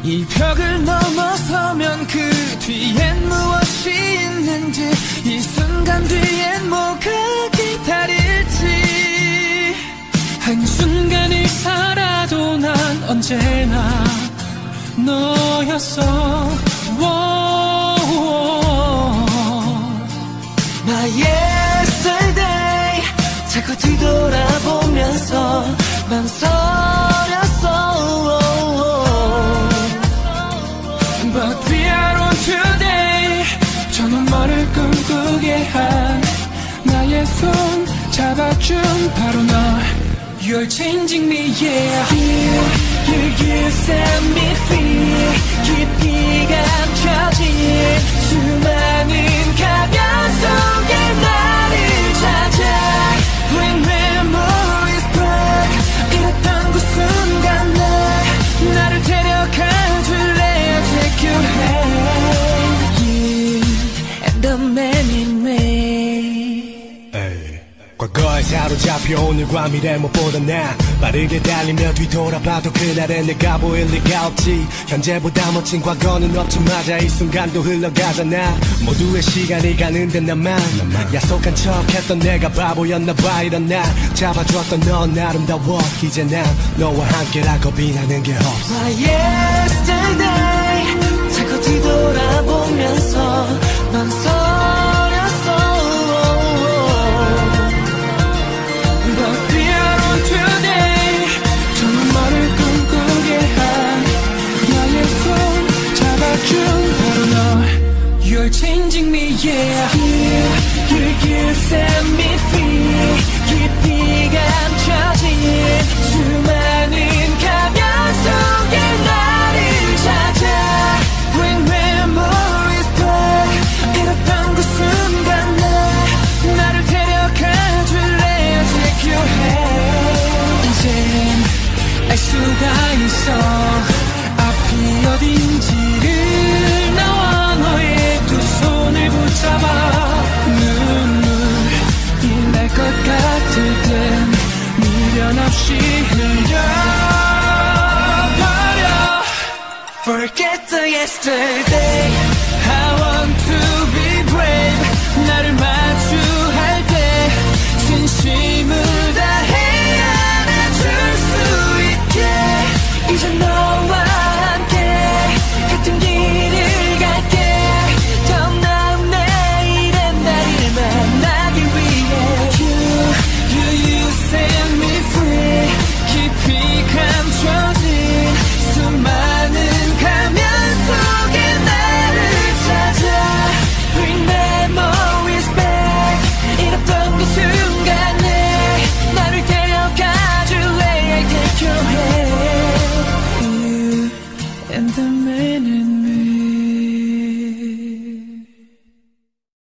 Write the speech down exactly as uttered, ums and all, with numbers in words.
이 벽을 넘어서면 그 뒤엔 무엇이 있는지, 이 순간 뒤엔 뭐가 기다릴지. 한순간을 살아도 난 언제나 너였어. My yesterday 자꾸 뒤돌아보면서 망설였어. But we are on today. 저 눈물을 꿈꾸게 한 나의 손 잡아준 바로 너. You're changing me, yeah. Feel, you, you set me free. 깊이 감춰진 수많은 가면 속에 나를 찾아. When memories break, 이랬던 그 순간 날 나를 데려가 줄래. Take your hand, you and the man in me. 과거에 사로잡혀 오늘과 미래 무엇보다 나 빠르게 달리며 뒤돌아봐도 그날의 내가 보일 리가 없지. 현재보다 멋진 과거는 없지마자 이 순간도 흘러가잖아. 모두의 시간이 가는데 나만 약속한 척했던 내가 바보였나봐. 이런 날 잡아줬던 넌 아름다워. 이제 난 너와 함께라 겁이 나는 게 없어. My yesterday 자꾸 뒤돌아보면서 망설였어. But we are on today. 저 눈물을 꿈꾸게 한 나의 손 잡아준 바로 너. You're changing me, yeah. You, you, you said